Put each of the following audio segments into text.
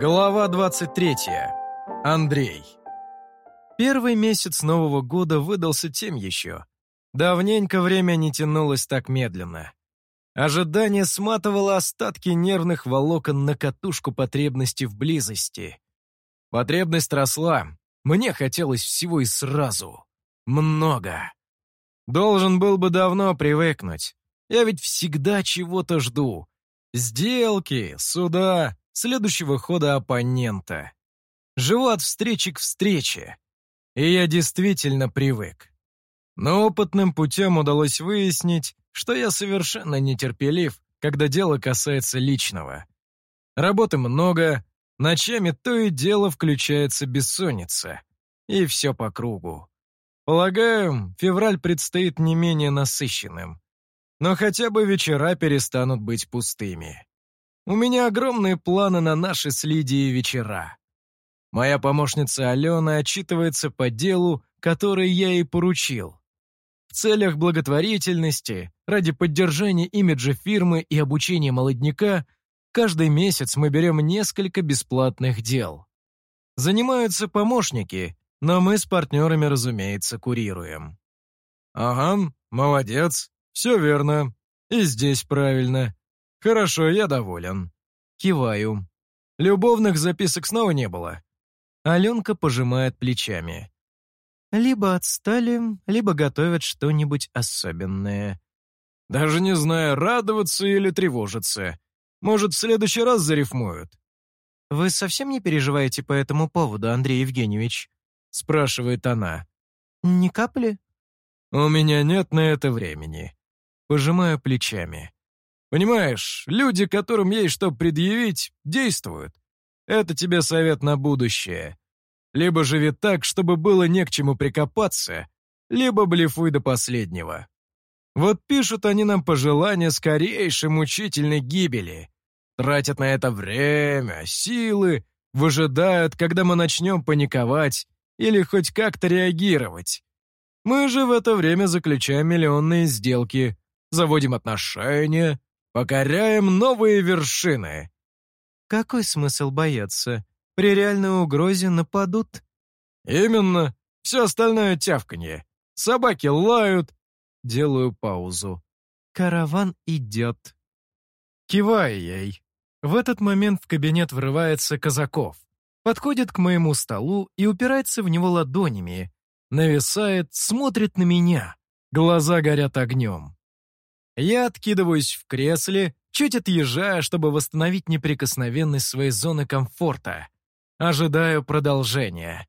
Глава 23. Андрей. Первый месяц Нового года выдался тем еще. Давненько время не тянулось так медленно. Ожидание сматывало остатки нервных волокон на катушку потребности в близости. Потребность росла. Мне хотелось всего и сразу. Много. Должен был бы давно привыкнуть. Я ведь всегда чего-то жду. Сделки, суда, следующего хода оппонента. Живу от встречи к встрече. И я действительно привык. Но опытным путем удалось выяснить, что я совершенно нетерпелив, когда дело касается личного. Работы много, ночами то и дело включается бессонница. И все по кругу. Полагаю, февраль предстоит не менее насыщенным. Но хотя бы вечера перестанут быть пустыми. У меня огромные планы на наши с Лидией вечера. Моя помощница Алена отчитывается по делу, которое я ей поручил. В целях благотворительности, ради поддержания имиджа фирмы и обучения молодняка, каждый месяц мы берем несколько бесплатных дел. Занимаются помощники, но мы с партнерами, разумеется, курируем. Ага, молодец, все верно. И здесь правильно. Хорошо, я доволен. Киваю. Любовных записок снова не было. Аленка пожимает плечами. Либо отстали, либо готовят что-нибудь особенное. Даже не знаю, радоваться или тревожиться. Может, в следующий раз зарифмуют. «Вы совсем не переживаете по этому поводу, Андрей Евгеньевич?» спрашивает она. «Ни капли?» «У меня нет на это времени». Пожимаю плечами. «Понимаешь, люди, которым есть что предъявить, действуют. Это тебе совет на будущее. Либо живи так, чтобы было не к чему прикопаться, либо блефуй до последнего. Вот пишут они нам пожелания скорейшей мучительной гибели. Тратят на это время, силы, выжидают, когда мы начнем паниковать или хоть как-то реагировать. Мы же в это время заключаем миллионные сделки, заводим отношения, покоряем новые вершины». «Какой смысл бояться? При реальной угрозе нападут?» «Именно. Все остальное тявканье. Собаки лают». Делаю паузу. «Караван идет». Киваю ей. В этот момент в кабинет врывается Казаков. Подходит к моему столу и упирается в него ладонями. Нависает, смотрит на меня. Глаза горят огнем. Я откидываюсь в кресле, чуть отъезжая, чтобы восстановить неприкосновенность своей зоны комфорта. Ожидаю продолжения.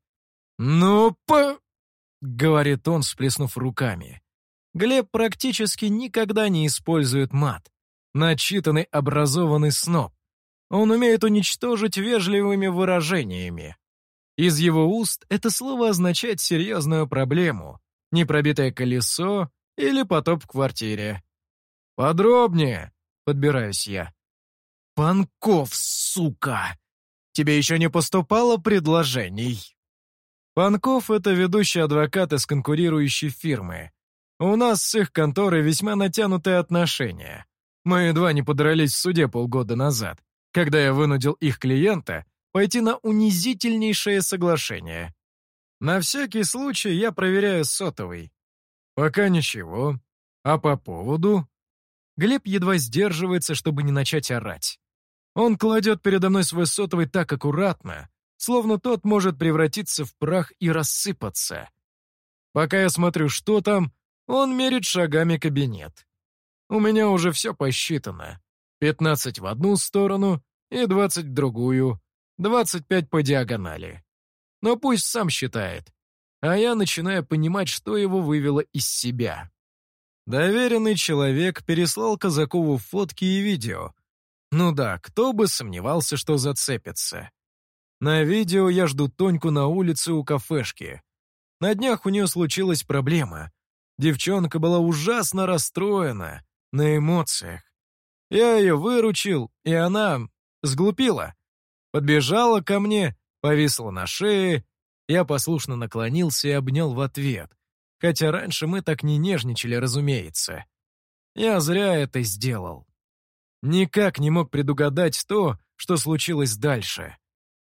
Говорит он, всплеснув руками. Глеб практически никогда не использует мат. Начитанный, образованный сноб. Он умеет уничтожить вежливыми выражениями. Из его уст это слово означает серьезную проблему, непробитое колесо или потоп в квартире. «Подробнее», — подбираюсь я. «Панков, сука! Тебе еще не поступало предложений?» Панков — это ведущий адвокат из конкурирующей фирмы. У нас с их конторой весьма натянутые отношения. Мы едва не подрались в суде полгода назад, когда я вынудил их клиента пойти на унизительнейшее соглашение. На всякий случай я проверяю сотовый. Пока ничего. А по поводу? Глеб едва сдерживается, чтобы не начать орать. Он кладет передо мной свой сотовый так аккуратно, словно тот может превратиться в прах и рассыпаться. Пока я смотрю, что там, он мерит шагами кабинет. У меня уже все посчитано. 15 в одну сторону и 20 в другую, 25 по диагонали. Но пусть сам считает. А я начинаю понимать, что его вывело из себя. Доверенный человек переслал Казакову фотки и видео. Ну да, кто бы сомневался, что зацепится. На видео я жду Тоньку на улице у кафешки. На днях у нее случилась проблема. Девчонка была ужасно расстроена, на эмоциях. Я ее выручил, и она сглупила. Подбежала ко мне, повисла на шее. Я послушно наклонился и обнял в ответ. Хотя раньше мы так не нежничали, разумеется. Я зря это сделал. Никак не мог предугадать то, что случилось дальше.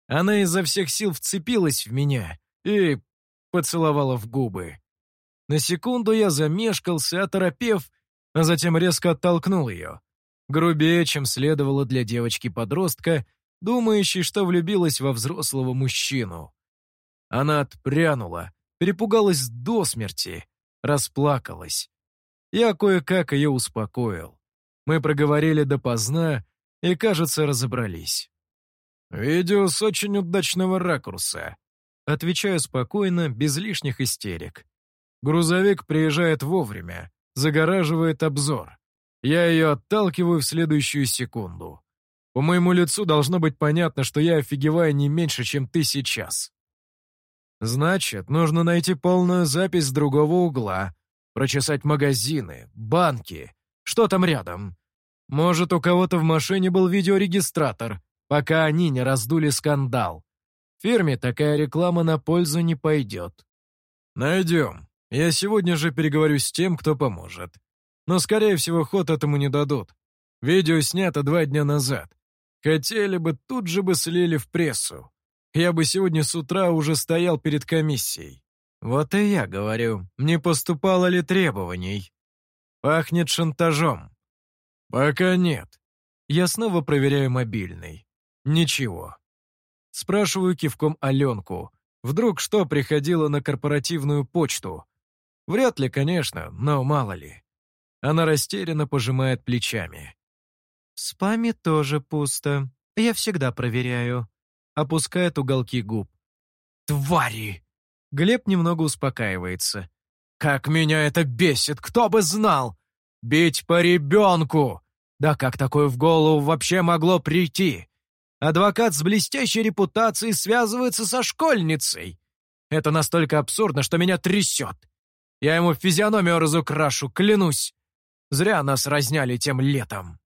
Она изо всех сил вцепилась в меня и поцеловала в губы. На секунду я замешкался, оторопев, а затем резко оттолкнул ее. Грубее, чем следовало для девочки-подростка, думающей, что влюбилась во взрослого мужчину. Она отпрянула, перепугалась до смерти, расплакалась. Я кое-как ее успокоил. Мы проговорили допоздна и, кажется, разобрались. «Видео с очень удачного ракурса», — отвечаю спокойно, без лишних истерик. Грузовик приезжает вовремя, загораживает обзор. Я ее отталкиваю в следующую секунду. По моему лицу должно быть понятно, что я офигеваю не меньше, чем ты сейчас. Значит, нужно найти полную запись с другого угла, прочесать магазины, банки, что там рядом. Может, у кого-то в машине был видеорегистратор, пока они не раздули скандал. Фирме такая реклама на пользу не пойдет. Найдем. Я сегодня же переговорю с тем, кто поможет. Но, скорее всего, ход этому не дадут. Видео снято 2 дня назад. Хотели бы, тут же бы слили в прессу. Я бы сегодня с утра уже стоял перед комиссией. Вот и я говорю, не поступало ли требований. Пахнет шантажом. Пока нет. Я снова проверяю мобильный. Ничего. Спрашиваю кивком Аленку. Вдруг что приходило на корпоративную почту? Вряд ли, конечно, но мало ли. Она растерянно пожимает плечами. В спаме тоже пусто. Я всегда проверяю. Опускает уголки губ. Твари! Глеб немного успокаивается. Как меня это бесит, кто бы знал! Бить по ребенку! Да как такое в голову вообще могло прийти? Адвокат с блестящей репутацией связывается со школьницей. Это настолько абсурдно, что меня трясет. Я ему физиономию разукрашу, клянусь. Зря нас разняли тем летом.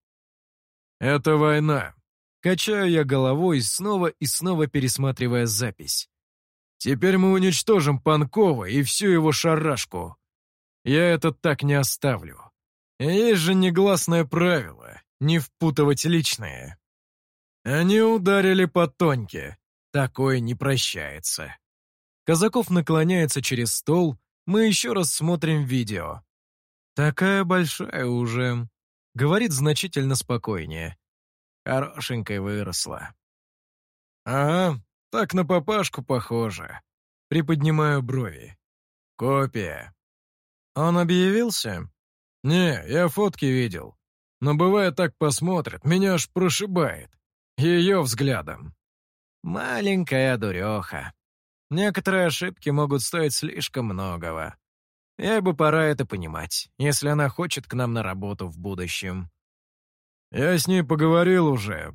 Это война. Качаю я головой, снова и снова пересматривая запись. Теперь мы уничтожим Панкова и всю его шарашку. Я это так не оставлю. Есть же негласное правило — не впутывать личное. Они ударили по Тоньке. Такое не прощается. Казаков наклоняется через стол, мы еще раз смотрим видео. Такая большая уже. Говорит значительно спокойнее. Хорошенькая выросла. Ага, так на папашку похоже. Приподнимаю брови. Копия. Он объявился? Не, я фотки видел. Но бывает так посмотрит, меня аж прошибает. Ее взглядом. Маленькая дуреха. Некоторые ошибки могут стоить слишком многого. Ей бы пора это понимать, если она хочет к нам на работу в будущем. Я с ней поговорил уже.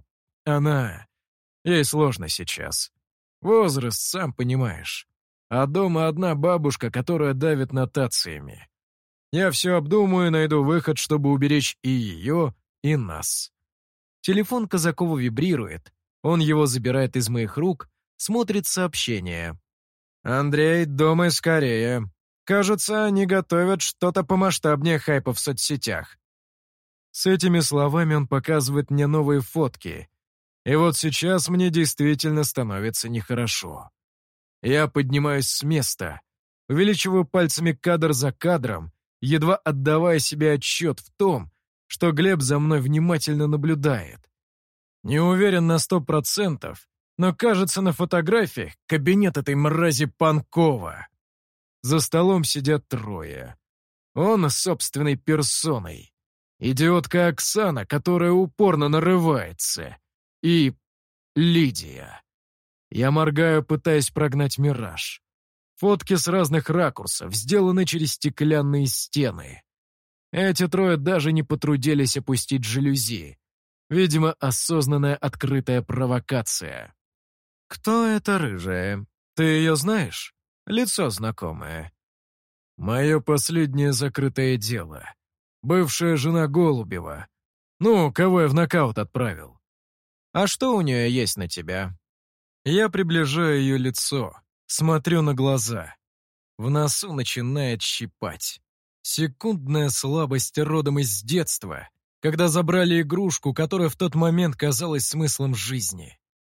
Ей сложно сейчас. Возраст, сам понимаешь. А дома одна бабушка, которая давит нотациями. Я все обдумаю и найду выход, чтобы уберечь и ее, и нас. Телефон Казакова вибрирует. Он его забирает из моих рук, смотрит сообщение. «Андрей, думай скорее. Кажется, они готовят что-то помасштабнее хайпа в соцсетях». С этими словами он показывает мне новые фотки. И вот сейчас мне действительно становится нехорошо. Я поднимаюсь с места, увеличиваю пальцами кадр за кадром, едва отдавая себе отчет в том, что Глеб за мной внимательно наблюдает. Не уверен на 100%, но кажется на фотографиях кабинет этой мрази Панкова. За столом сидят 3. Он собственной персоной. Идиотка Оксана, которая упорно нарывается. И Лидия. Я моргаю, пытаясь прогнать мираж. Фотки с разных ракурсов, сделаны через стеклянные стены. Эти 3 даже не потрудились опустить жалюзи. Видимо, осознанная открытая провокация. «Кто эта рыжая? Ты ее знаешь? Лицо знакомое». «Мое последнее закрытое дело. Бывшая жена Голубева. Ну, кого я в нокаут отправил». «А что у нее есть на тебя?» Я приближаю ее лицо, смотрю на глаза. В носу начинает щипать. Секундная слабость родом из детства, когда забрали игрушку, которая в тот момент казалась смыслом жизни.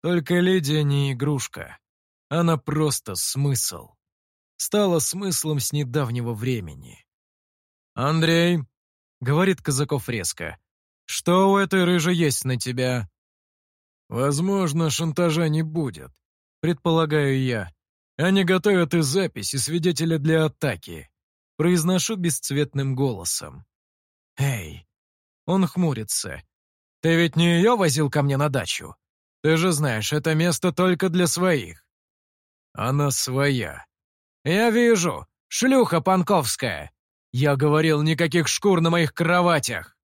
Только Лидия не игрушка. Она просто смысл. Стала смыслом с недавнего времени. «Андрей», — говорит Казаков резко, — «что у этой рыжей есть на тебя?» «Возможно, шантажа не будет, предполагаю я. Они готовят и запись, и свидетеля для атаки». Произношу бесцветным голосом. «Эй!» Он хмурится. «Ты ведь не ее возил ко мне на дачу? Ты же знаешь, это место только для своих». «Она своя». «Я вижу, шлюха панковская. Я говорил, никаких шкур на моих кроватях».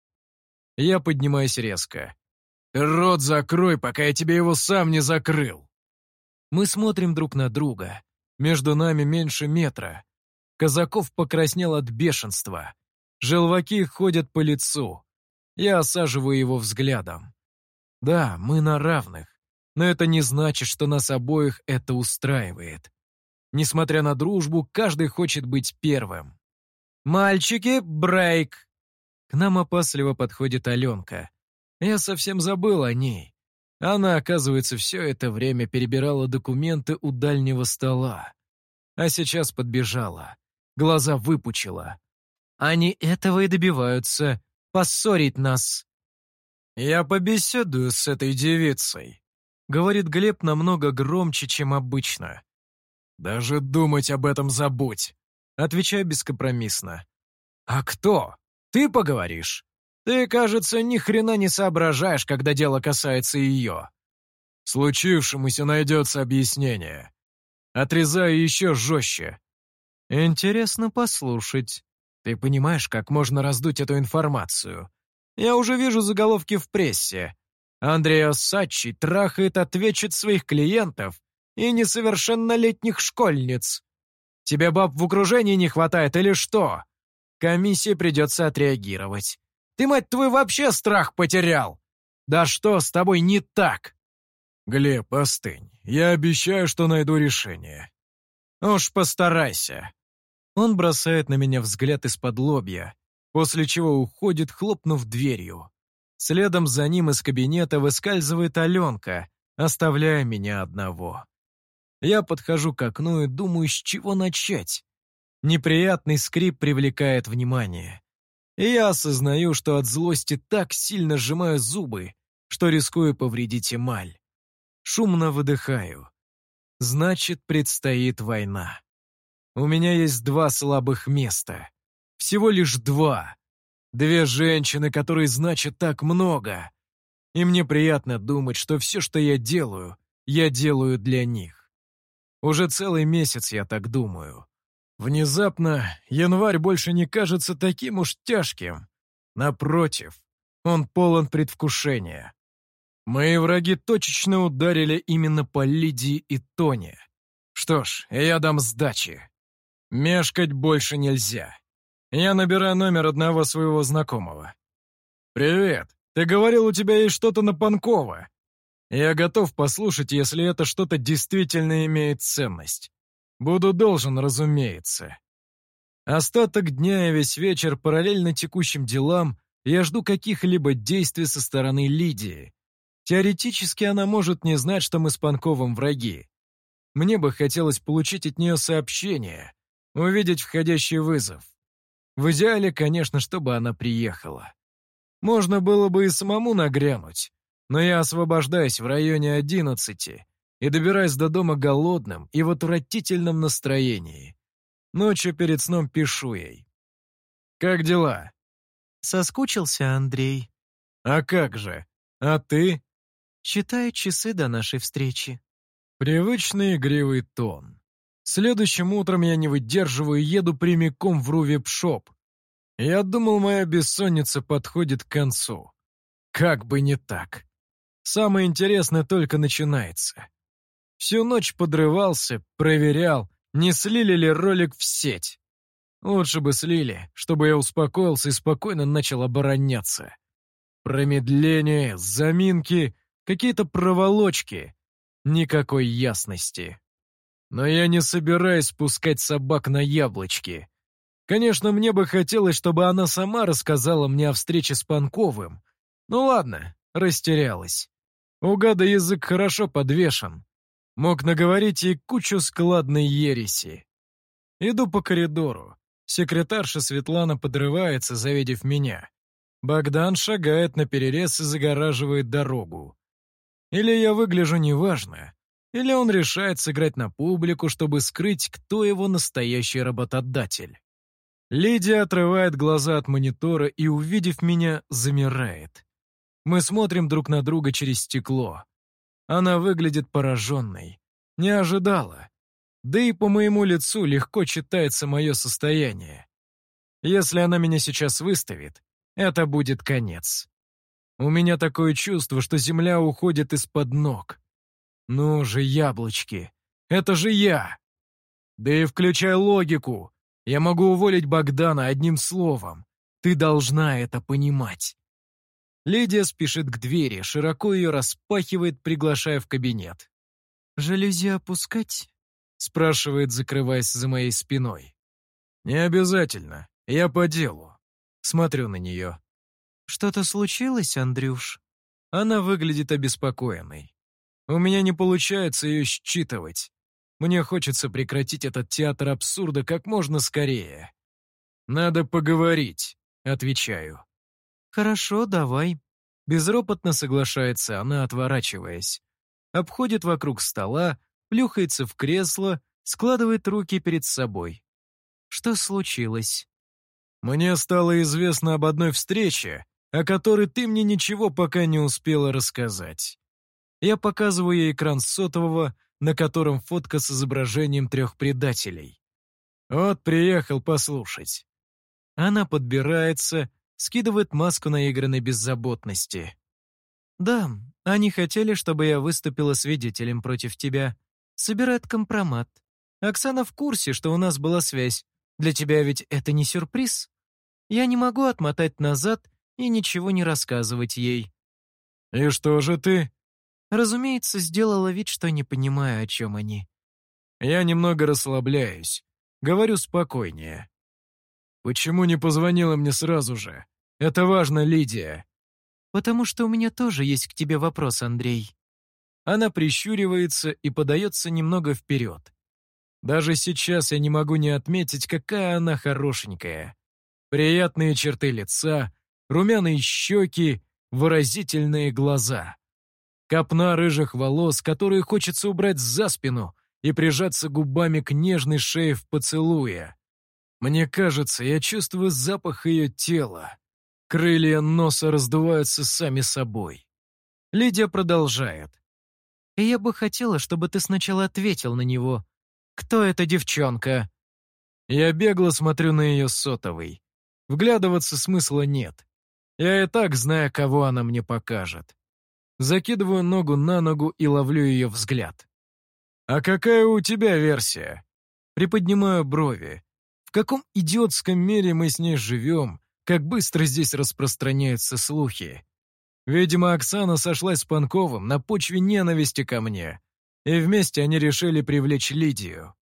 Я поднимаюсь резко. «Рот закрой, пока я тебе его сам не закрыл». Мы смотрим друг на друга. Между нами меньше метра. Казаков покраснел от бешенства. Желваки ходят по лицу. Я осаживаю его взглядом. Да, мы на равных, но это не значит, что нас обоих это устраивает. Несмотря на дружбу, каждый хочет быть первым. «Мальчики, брейк!» К нам опасливо подходит Аленка. Я совсем забыл о ней. Она, оказывается, все это время перебирала документы у дальнего стола. А сейчас подбежала. Глаза выпучила. Они этого и добиваются. Поссорить нас. «Я побеседую с этой девицей», — говорит Глеб намного громче, чем обычно. «Даже думать об этом забудь», — отвечаю бескомпромиссно. «А кто? Ты поговоришь? Ты, кажется, ни хрена не соображаешь, когда дело касается ее. Случившемуся найдется объяснение. Отрезаю еще жестче. Интересно послушать. Ты понимаешь, как можно раздуть эту информацию? Я уже вижу заголовки в прессе. Андреа Саччи трахает ответчиц своих клиентов и несовершеннолетних школьниц. Тебе баб в окружении не хватает или что? Комиссии придется отреагировать. Ты, мать твою, вообще страх потерял? Да что с тобой не так?» «Глеб, остынь. Я обещаю, что найду решение». «Уж постарайся». Он бросает на меня взгляд из-под лобья, после чего уходит, хлопнув дверью. Следом за ним из кабинета выскальзывает Аленка, оставляя меня одного. Я подхожу к окну и думаю, с чего начать. Неприятный скрип привлекает внимание. И я осознаю, что от злости так сильно сжимаю зубы, что рискую повредить эмаль. Шумно выдыхаю. Значит, предстоит война. У меня есть 2 слабых места. Всего лишь 2. 2 женщины, которые значат так много. И мне приятно думать, что все, что я делаю для них. Уже целый месяц я так думаю. Внезапно январь больше не кажется таким уж тяжким. Напротив, он полон предвкушения. Мои враги точечно ударили именно по Лидии и Тоне. Что ж, я дам сдачи. Мешкать больше нельзя. Я набираю номер одного своего знакомого. «Привет. Ты говорил, у тебя есть что-то на Панкова. Я готов послушать, если это что-то действительно имеет ценность. Буду должен, разумеется». Остаток дня и весь вечер, параллельно текущим делам, я жду каких-либо действий со стороны Лидии. Теоретически она может не знать, что мы с Панковым враги. Мне бы хотелось получить от нее сообщение, увидеть входящий вызов. В идеале, конечно, чтобы она приехала. Можно было бы и самому нагрянуть, но я освобождаюсь в районе 11 и добираюсь до дома голодным и в отвратительном настроении. Ночью перед сном пишу ей. «Как дела?» Соскучился Андрей. «А как же? А ты?» Считаю часы до нашей встречи. Привычный игривый тон. Следующим утром я не выдерживаю и еду прямиком в Рувип-шоп. Я думал, моя бессонница подходит к концу. Как бы не так. Самое интересное только начинается. Всю ночь подрывался, проверял, не слили ли ролик в сеть. Лучше бы слили, чтобы я успокоился и спокойно начал обороняться. Промедление, заминки, какие-то проволочки. Никакой ясности. Но я не собираюсь спускать собак на яблочки. Конечно, мне бы хотелось, чтобы она сама рассказала мне о встрече с Панковым. Ну ладно, растерялась. У гада язык хорошо подвешен. Мог наговорить ей кучу складной ереси. Иду по коридору. Секретарша Светлана подрывается, завидев меня. Богдан шагает наперерез и загораживает дорогу. Или я выгляжу неважно, или он решает сыграть на публику, чтобы скрыть, кто его настоящий работодатель. Лидия отрывает глаза от монитора и, увидев меня, замирает. Мы смотрим друг на друга через стекло. Она выглядит пораженной. Не ожидала. Да и по моему лицу легко читается мое состояние. Если она меня сейчас выставит, это будет конец. У меня такое чувство, что земля уходит из-под ног. Ну же, яблочки, это же я! Да и включай логику. Я могу уволить Богдана одним словом. Ты должна это понимать. Лидия спешит к двери, широко ее распахивает, приглашая в кабинет. «Жалюзи опускать?» — спрашивает, закрываясь за моей спиной. «Не обязательно. Я по делу». Смотрю на нее. «Что-то случилось, Андрюш?» Она выглядит обеспокоенной. У меня не получается ее считывать. Мне хочется прекратить этот театр абсурда как можно скорее. «Надо поговорить», — отвечаю. «Хорошо, давай». Безропотно соглашается она, отворачиваясь. Обходит вокруг стола, плюхается в кресло, складывает руки перед собой. «Что случилось?» «Мне стало известно об одной встрече, о которой ты мне ничего пока не успела рассказать». Я показываю ей экран сотового, на котором фотка с изображением 3 предателей. Вот приехал послушать. Она подбирается, скидывает маску наигранной беззаботности. «Да, они хотели, чтобы я выступила свидетелем против тебя. Собирают компромат. Оксана в курсе, что у нас была связь. Для тебя ведь это не сюрприз? Я не могу отмотать назад и ничего не рассказывать ей». «И что же ты?» Разумеется, сделала вид, что не понимаю, о чем они. Я немного расслабляюсь. Говорю спокойнее. «Почему не позвонила мне сразу же? Это важно, Лидия». «Потому что у меня тоже есть к тебе вопрос, Андрей». Она прищуривается и подается немного вперед. Даже сейчас я не могу не отметить, какая она хорошенькая. Приятные черты лица, румяные щеки, выразительные глаза. Копна рыжих волос, которые хочется убрать за спину и прижаться губами к нежной шее в поцелуе. Мне кажется, я чувствую запах ее тела. Крылья носа раздуваются сами собой. Лидия продолжает. «И я бы хотела, чтобы ты сначала ответил на него. Кто эта девчонка?» Я бегло смотрю на ее сотовый. Вглядываться смысла нет. Я и так знаю, кого она мне покажет. Закидываю ногу на ногу и ловлю ее взгляд. «А какая у тебя версия?» Приподнимаю брови. В каком идиотском мире мы с ней живем, как быстро здесь распространяются слухи. Видимо, Оксана сошлась с Панковым на почве ненависти ко мне, и вместе они решили привлечь Лидию.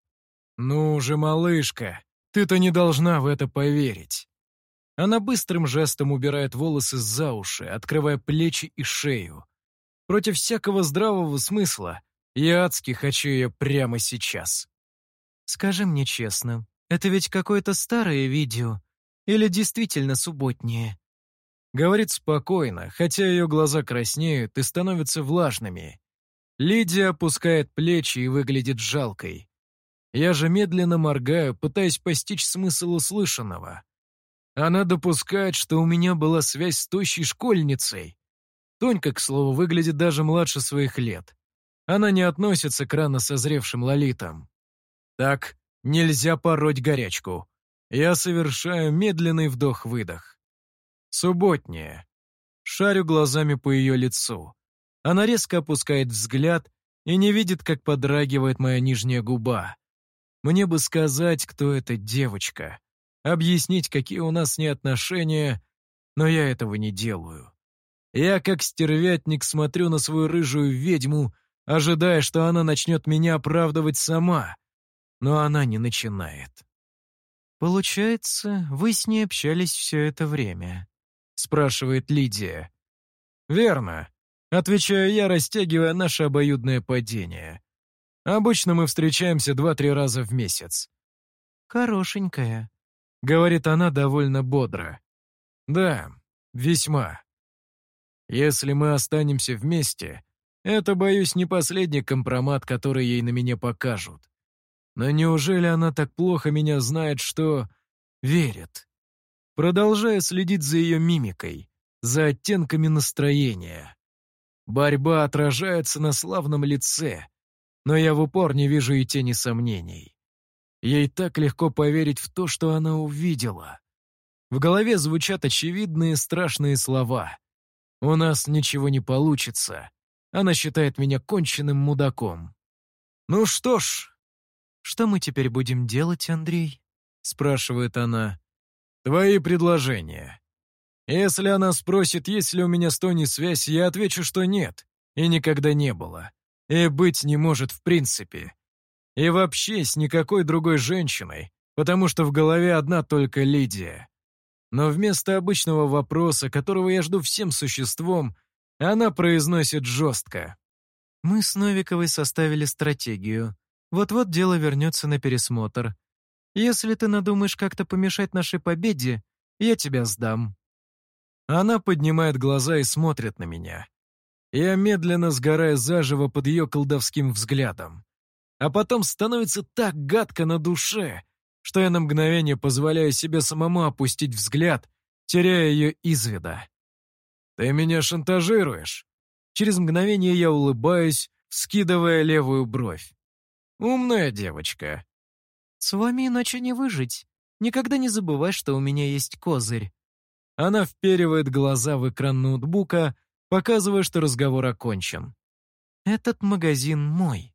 «Ну же, малышка, ты-то не должна в это поверить». Она быстрым жестом убирает волосы за уши, открывая плечи и шею. Против всякого здравого смысла я адски хочу ее прямо сейчас. «Скажи мне честно, это ведь какое-то старое видео или действительно субботнее?» Говорит спокойно, хотя ее глаза краснеют и становятся влажными. Лидия опускает плечи и выглядит жалкой. Я же медленно моргаю, пытаясь постичь смысл услышанного. Она допускает, что у меня была связь с тощей школьницей. Тонька, к слову, выглядит даже младше своих лет. Она не относится к рано созревшим лолитам. Так нельзя пороть горячку. Я совершаю медленный вдох-выдох. Субботняя. Шарю глазами по ее лицу. Она резко опускает взгляд и не видит, как подрагивает моя нижняя губа. Мне бы сказать, кто эта девочка, объяснить, какие у нас с ней отношения, но я этого не делаю. Я, как стервятник, смотрю на свою рыжую ведьму, ожидая, что она начнет меня оправдывать сама, но она не начинает. «Получается, вы с ней общались все это время?» — спрашивает Лидия. «Верно. Отвечаю я, растягивая наше обоюдное падение. Обычно мы встречаемся 2-3 раза в месяц. «Хорошенькая», — говорит она довольно бодро. «Да, весьма. Если мы останемся вместе, это, боюсь, не последний компромат, который ей на меня покажут. Но неужели она так плохо меня знает, что верит?» Продолжая следить за ее мимикой, за оттенками настроения. Борьба отражается на славном лице, но я в упор не вижу и тени сомнений. Ей так легко поверить в то, что она увидела. В голове звучат очевидные страшные слова. «У нас ничего не получится». Она считает меня конченным мудаком. «Ну что ж...» «Что мы теперь будем делать, Андрей?» — спрашивает она. «Твои предложения». Если она спросит, есть ли у меня с Тони связь, я отвечу, что нет, и никогда не было. И быть не может в принципе. И вообще с никакой другой женщиной, потому что в голове одна только Лидия. Но вместо обычного вопроса, которого я жду всем существом, она произносит жестко. «Мы с Новиковой составили стратегию. Вот-вот дело вернется на пересмотр. Если ты надумаешь как-то помешать нашей победе, я тебя сдам». Она поднимает глаза и смотрит на меня. Я медленно сгораю заживо под ее колдовским взглядом. А потом становится так гадко на душе, что я на мгновение позволяю себе самому опустить взгляд, теряя ее из вида. «Ты меня шантажируешь?» Через мгновение я улыбаюсь, вскидывая левую бровь. «Умная девочка». «С вами иначе не выжить. Никогда не забывай, что у меня есть козырь». Она вперивает глаза в экран ноутбука, показывая, что разговор окончен. «Этот магазин мой».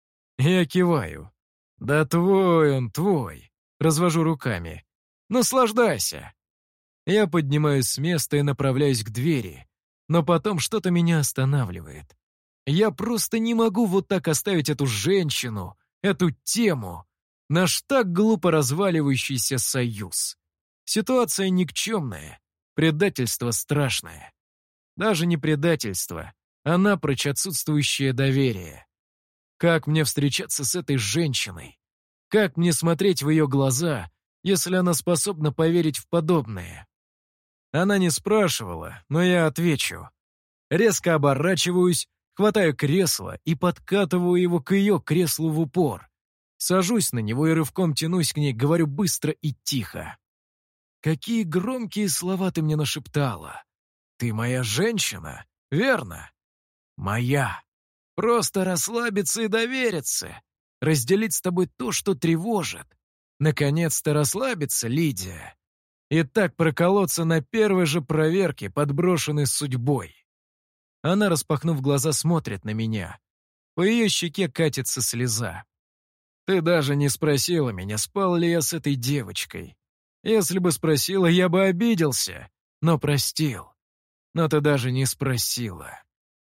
Я киваю. «Да твой он, твой». Развожу руками. «Наслаждайся». Я поднимаюсь с места и направляюсь к двери, но потом что-то меня останавливает. Я просто не могу вот так оставить эту женщину, эту тему, наш так глупо разваливающийся союз. Ситуация никчемная. Предательство страшное. Даже не предательство, а напрочь отсутствующее доверие. Как мне встречаться с этой женщиной? Как мне смотреть в ее глаза, если она способна поверить в подобное? Она не спрашивала, но я отвечу. Резко оборачиваюсь, хватаю кресло и подкатываю его к ее креслу в упор. Сажусь на него и рывком тянусь к ней, говорю быстро и тихо. «Какие громкие слова ты мне нашептала! Ты моя женщина, верно? Моя. Просто расслабиться и довериться. Разделить с тобой то, что тревожит. Наконец-то расслабиться, Лидия. И так проколоться на первой же проверке, подброшенной судьбой». Она, распахнув глаза, смотрит на меня. По ее щеке катится слеза. «Ты даже не спросила меня, спал ли я с этой девочкой. Если бы спросила, я бы обиделся, но простил. Но ты даже не спросила.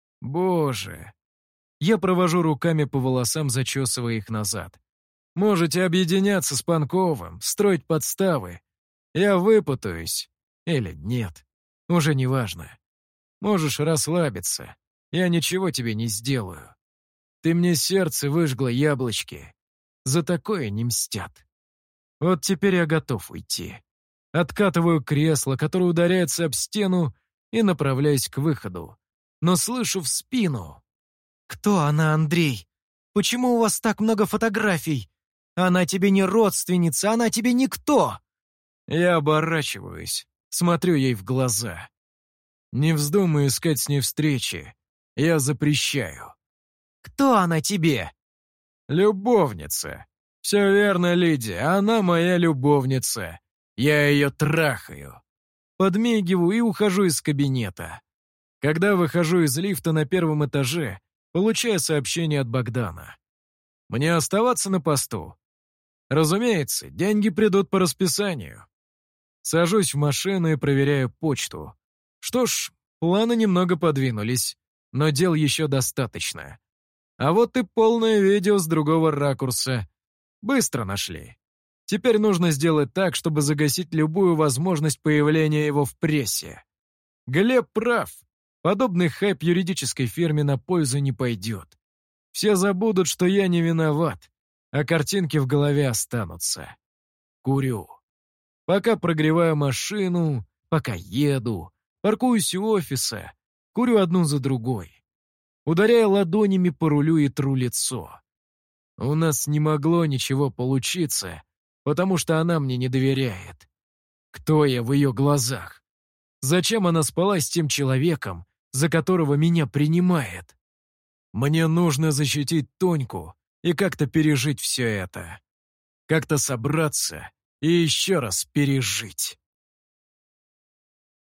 Боже». Я провожу руками по волосам, зачесывая их назад. «Можете объединяться с Панковым, строить подставы. Я выпутаюсь. Или нет. Уже не важно. Можешь расслабиться. Я ничего тебе не сделаю. Ты мне сердце выжгла, яблочки. За такое не мстят. Вот теперь я готов уйти. Откатываю кресло, которое ударяется об стену, и направляюсь к выходу. Но слышу в спину. «Кто она, Андрей? Почему у вас так много фотографий? Она тебе не родственница, она тебе никто!» Я оборачиваюсь, смотрю ей в глаза. Не вздумай искать с ней встречи. Я запрещаю. «Кто она тебе?» «Любовница. Все верно, Лидия, она моя любовница. Я ее трахаю». Подмигиваю и ухожу из кабинета. Когда выхожу из лифта на первом этаже, получаю сообщение от Богдана. Мне оставаться на посту? Разумеется, деньги придут по расписанию. Сажусь в машину и проверяю почту. Что ж, планы немного подвинулись, но дел еще достаточно. А вот и полное видео с другого ракурса. Быстро нашли. Теперь нужно сделать так, чтобы загасить любую возможность появления его в прессе. Глеб прав. Подобный хайп юридической фирме на пользу не пойдет. Все забудут, что я не виноват, а картинки в голове останутся. Курю. Пока прогреваю машину, пока еду, паркуюсь у офиса, курю одну за другой. Ударяю ладонями по рулю и тру лицо. У нас не могло ничего получиться, потому что она мне не доверяет. Кто я в ее глазах? Зачем она спала с тем человеком, за которого меня принимает? Мне нужно защитить Тоньку и как-то пережить все это. Как-то собраться и еще раз пережить.